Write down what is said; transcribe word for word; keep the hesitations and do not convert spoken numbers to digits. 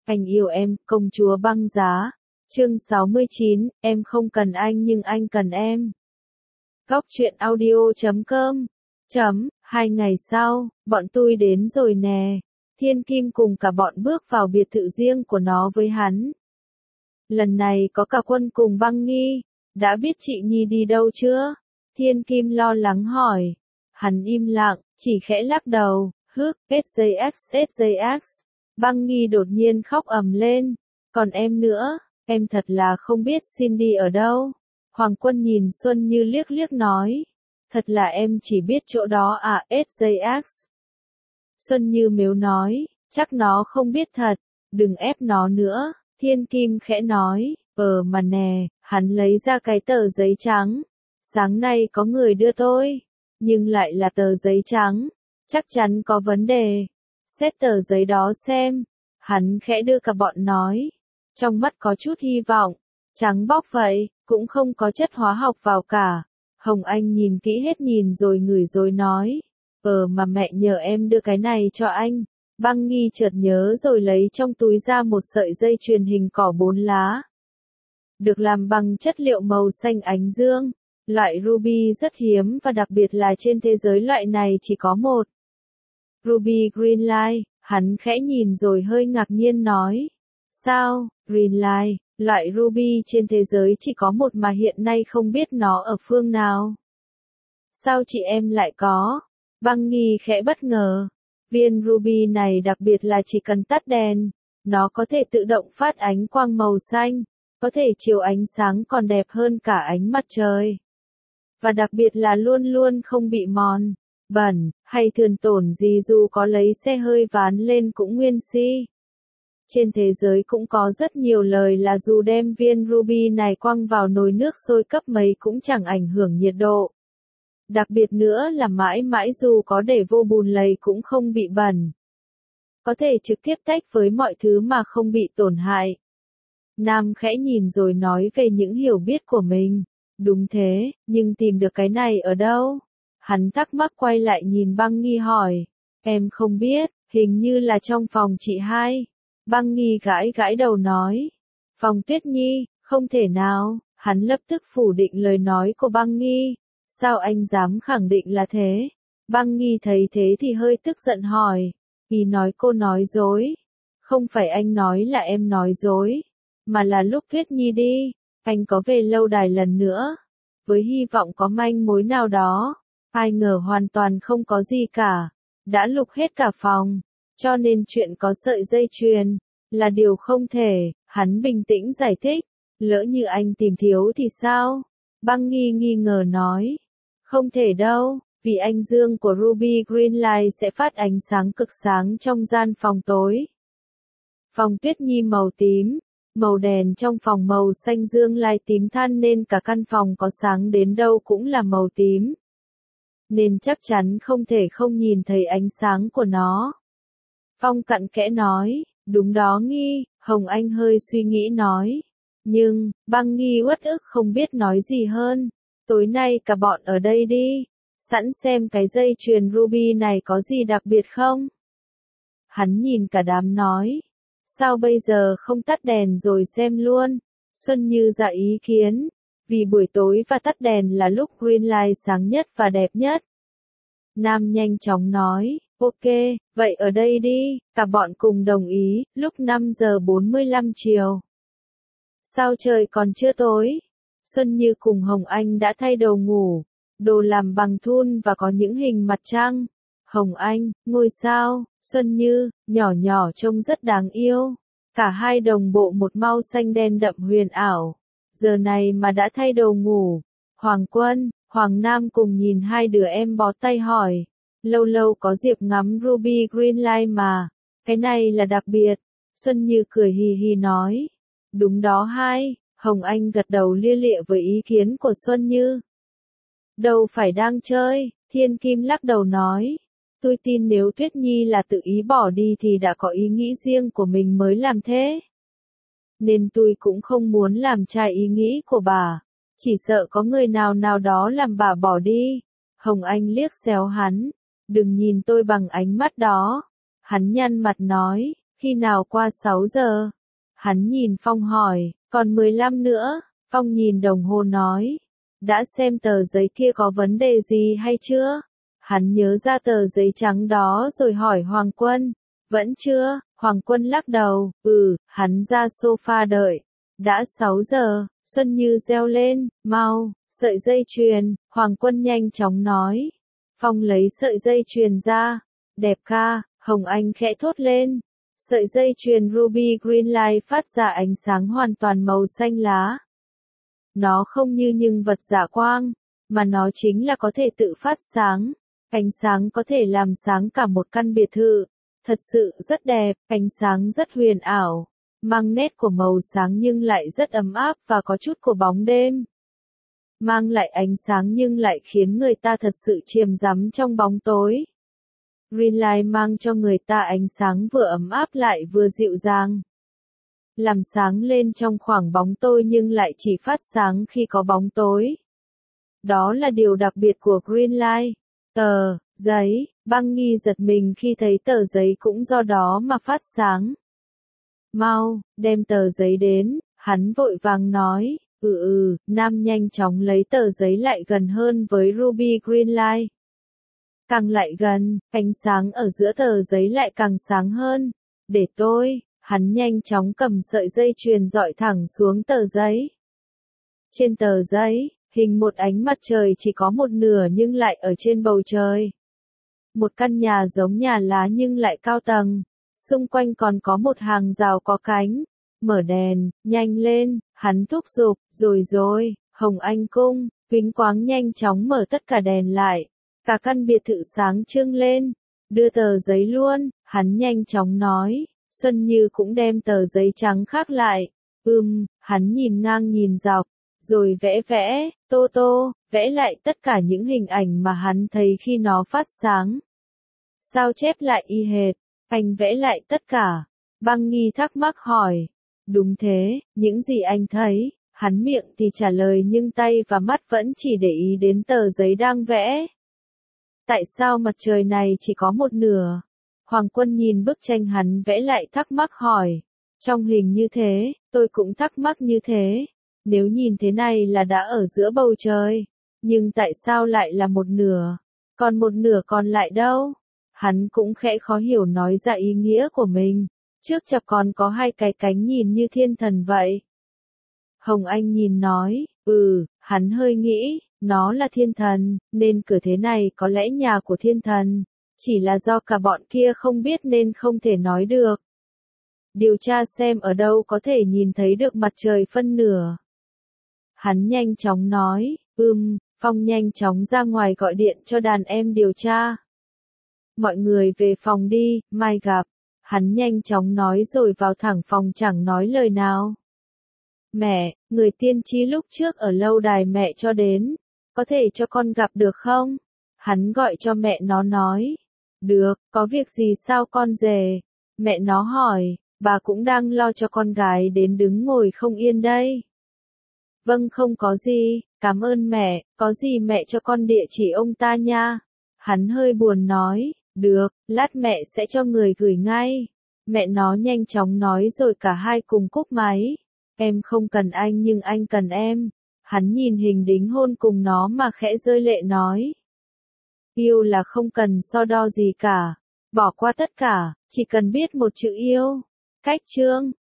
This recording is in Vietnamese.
Anh yêu em, công chúa băng giá. Chương sáu mươi chín, em không cần anh nhưng anh cần em. Góc truyện audio chấm com. Chấm, hai ngày sau, bọn tôi đến rồi nè. Thiên Kim cùng cả bọn bước vào biệt thự riêng của nó với hắn. Lần này có cả Quân cùng Băng Nghi. Đã biết chị Nhi đi đâu chưa? Thiên Kim lo lắng hỏi. Hắn im lặng, chỉ khẽ lắc đầu, hước, ét gi ích, ét gi ích. Băng Nghi đột nhiên khóc ầm lên. Còn em nữa, em thật là không biết Cindy ở đâu. Hoàng Quân nhìn Xuân Như liếc liếc nói. Thật là em chỉ biết chỗ đó à, ét gi ích. Xuân Như mếu nói, chắc nó không biết thật, đừng ép nó nữa. Thiên Kim khẽ nói, ờ mà nè, hắn lấy ra cái tờ giấy trắng. Sáng nay có người đưa tôi, nhưng lại là tờ giấy trắng, chắc chắn có vấn đề. Xét tờ giấy đó xem, hắn khẽ đưa cả bọn nói. Trong mắt có chút hy vọng, trắng bóc vậy, cũng không có chất hóa học vào cả. Hồng Anh nhìn kỹ hết nhìn rồi ngửi rồi nói. Ờ mà mẹ nhờ em đưa cái này cho anh. Băng Nghi chợt nhớ rồi lấy trong túi ra một sợi dây chuyền hình cỏ bốn lá. Được làm bằng chất liệu màu xanh ánh dương. Loại ruby rất hiếm và đặc biệt là trên thế giới loại này chỉ có một. Ruby Greenlight, hắn khẽ nhìn rồi hơi ngạc nhiên nói. Sao, Greenlight, loại ruby trên thế giới chỉ có một mà hiện nay không biết nó ở phương nào. Sao chị em lại có? Băng Nghi khẽ bất ngờ. Viên ruby này đặc biệt là chỉ cần tắt đèn, nó có thể tự động phát ánh quang màu xanh, có thể chiếu ánh sáng còn đẹp hơn cả ánh mặt trời. Và đặc biệt là luôn luôn không bị mòn, bẩn, hay thường tổn gì dù có lấy xe hơi ván lên cũng nguyên si. Trên thế giới cũng có rất nhiều lời là dù đem viên ruby này quăng vào nồi nước sôi cấp mấy cũng chẳng ảnh hưởng nhiệt độ. Đặc biệt nữa là mãi mãi dù có để vô bùn lầy cũng không bị bẩn. Có thể trực tiếp tách với mọi thứ mà không bị tổn hại. Nam khẽ nhìn rồi nói về những hiểu biết của mình. Đúng thế, nhưng tìm được cái này ở đâu? Hắn thắc mắc quay lại nhìn Băng Nghi hỏi. Em không biết, hình như là trong phòng chị hai. Băng Nghi gãi gãi đầu nói. Phòng Tuyết Nhi, không thể nào, hắn lập tức phủ định lời nói của Băng Nghi. Sao anh dám khẳng định là thế? Băng Nghi thấy thế thì hơi tức giận hỏi. Ý nói cô nói dối. Không phải anh nói là em nói dối, mà là lúc Tuyết Nhi đi, anh có về lâu đài lần nữa, với hy vọng có manh mối nào đó. Ai ngờ hoàn toàn không có gì cả, đã lục hết cả phòng, cho nên chuyện có sợi dây chuyền là điều không thể. Hắn bình tĩnh giải thích. Lỡ như anh tìm thiếu thì sao? Băng Nghi nghi ngờ nói. Không thể đâu, vì ánh dương của Ruby Greenlight sẽ phát ánh sáng cực sáng trong gian phòng tối. Phòng Tuyết Nhi màu tím, màu đèn trong phòng màu xanh dương lai tím than nên cả căn phòng có sáng đến đâu cũng là màu tím. Nên chắc chắn không thể không nhìn thấy ánh sáng của nó. Phong cặn kẽ nói, đúng đó Nghi, Hồng Anh hơi suy nghĩ nói. Nhưng, Băng Nghi uất ức không biết nói gì hơn. Tối nay cả bọn ở đây đi, sẵn xem cái dây chuyền ruby này có gì đặc biệt không? Hắn nhìn cả đám nói. Sao bây giờ không tắt đèn rồi xem luôn? Xuân Như ra ý kiến. Vì buổi tối và tắt đèn là lúc Greenlight sáng nhất và đẹp nhất. Nam nhanh chóng nói, ok, vậy ở đây đi. Cả bọn cùng đồng ý. Lúc năm giờ bốn mươi lăm chiều. Sao trời còn chưa tối? Xuân Như cùng Hồng Anh đã thay đồ ngủ, đồ làm bằng thun và có những hình mặt trăng. Hồng Anh, ngôi sao, Xuân Như, nhỏ nhỏ trông rất đáng yêu. Cả hai đồng bộ một màu xanh đen đậm huyền ảo. Giờ này mà đã thay đồ ngủ. Hoàng Quân, Hoàng Nam cùng nhìn hai đứa em bó tay hỏi. Lâu lâu có dịp ngắm Ruby Greenlight mà, cái này là đặc biệt. Xuân Như cười hì hì nói. Đúng đó hai. Hồng Anh gật đầu lia lịa với ý kiến của Xuân Như. Đâu phải đang chơi, Thiên Kim lắc đầu nói. Tôi tin nếu Tuyết Nhi là tự ý bỏ đi thì đã có ý nghĩ riêng của mình mới làm thế. Nên tôi cũng không muốn làm trái ý nghĩ của bà. Chỉ sợ có người nào nào đó làm bà bỏ đi. Hồng Anh liếc xéo hắn. Đừng nhìn tôi bằng ánh mắt đó. Hắn nhăn mặt nói. Khi nào qua sáu giờ? Hắn nhìn Phong hỏi, còn mười lăm nữa. Phong nhìn đồng hồ nói, đã xem tờ giấy kia có vấn đề gì hay chưa? Hắn nhớ ra tờ giấy trắng đó rồi hỏi Hoàng Quân, vẫn chưa? Hoàng Quân lắc đầu, ừ, hắn ra sofa đợi. Đã sáu giờ, Xuân Như reo lên, mau, sợi dây chuyền, Hoàng Quân nhanh chóng nói. Phong lấy sợi dây chuyền ra, đẹp ca, Hồng Anh khẽ thốt lên. Sợi dây chuyền Ruby Green Light phát ra ánh sáng hoàn toàn màu xanh lá. Nó không như những vật dạ quang, mà nó chính là có thể tự phát sáng. Ánh sáng có thể làm sáng cả một căn biệt thự. Thật sự rất đẹp, ánh sáng rất huyền ảo, mang nét của màu sáng nhưng lại rất ấm áp và có chút của bóng đêm. Mang lại ánh sáng nhưng lại khiến người ta thật sự chìm đắm trong bóng tối. Greenlight mang cho người ta ánh sáng vừa ấm áp lại vừa dịu dàng. Làm sáng lên trong khoảng bóng tối nhưng lại chỉ phát sáng khi có bóng tối. Đó là điều đặc biệt của Greenlight. Tờ giấy, Băng Nghi giật mình khi thấy tờ giấy cũng do đó mà phát sáng. Mau, đem tờ giấy đến, hắn vội vàng nói, ừ ừ, Nam nhanh chóng lấy tờ giấy lại gần hơn với Ruby Greenlight. Càng lại gần, ánh sáng ở giữa tờ giấy lại càng sáng hơn. Để tôi, hắn nhanh chóng cầm sợi dây chuyền dọi thẳng xuống tờ giấy. Trên tờ giấy, hình một ánh mặt trời chỉ có một nửa nhưng lại ở trên bầu trời. Một căn nhà giống nhà lá nhưng lại cao tầng. Xung quanh còn có một hàng rào có cánh. Mở đèn, nhanh lên, hắn thúc giục, rồi rồi, Hồng Anh cung, Huỳnh Quáng nhanh chóng mở tất cả đèn lại. Cả căn biệt thự sáng trưng lên. Đưa tờ giấy luôn, hắn nhanh chóng nói. Xuân Như cũng đem tờ giấy trắng khác lại. Ừm, hắn nhìn ngang nhìn dọc, rồi vẽ vẽ, tô tô, vẽ lại tất cả những hình ảnh mà hắn thấy khi nó phát sáng. Sao chép lại y hệt, anh vẽ lại tất cả. Băng Nghi thắc mắc hỏi. Đúng thế, những gì anh thấy, hắn miệng thì trả lời nhưng tay và mắt vẫn chỉ để ý đến tờ giấy đang vẽ. Tại sao mặt trời này chỉ có một nửa? Hoàng Quân nhìn bức tranh hắn vẽ lại thắc mắc hỏi. Trong hình như thế, tôi cũng thắc mắc như thế. Nếu nhìn thế này là đã ở giữa bầu trời. Nhưng tại sao lại là một nửa? Còn một nửa còn lại đâu? Hắn cũng khẽ khó hiểu nói ra ý nghĩa của mình. Trước chập còn có hai cái cánh nhìn như thiên thần vậy. Hồng Anh nhìn nói, ừ, hắn hơi nghĩ, nó là thiên thần, nên cửa thế này có lẽ nhà của thiên thần. Chỉ là do cả bọn kia không biết nên không thể nói được. Điều tra xem ở đâu có thể nhìn thấy được mặt trời phân nửa. Hắn nhanh chóng nói, ừm, Phong nhanh chóng ra ngoài gọi điện cho đàn em điều tra. Mọi người về phòng đi, mai gặp. Hắn nhanh chóng nói rồi vào thẳng phòng chẳng nói lời nào. Mẹ, người tiên tri lúc trước ở lâu đài mẹ cho đến. Có thể cho con gặp được không? Hắn gọi cho mẹ nó nói. Được, có việc gì sao con rể? Mẹ nó hỏi, bà cũng đang lo cho con gái đến đứng ngồi không yên đây. Vâng không có gì, cảm ơn mẹ, có gì mẹ cho con địa chỉ ông ta nha. Hắn hơi buồn nói, được, lát mẹ sẽ cho người gửi ngay. Mẹ nó nhanh chóng nói rồi cả hai cùng cúp máy. Em không cần anh nhưng anh cần em. Hắn nhìn hình đính hôn cùng nó mà khẽ rơi lệ nói. Yêu là không cần so đo gì cả. Bỏ qua tất cả, chỉ cần biết một chữ yêu. Cách chương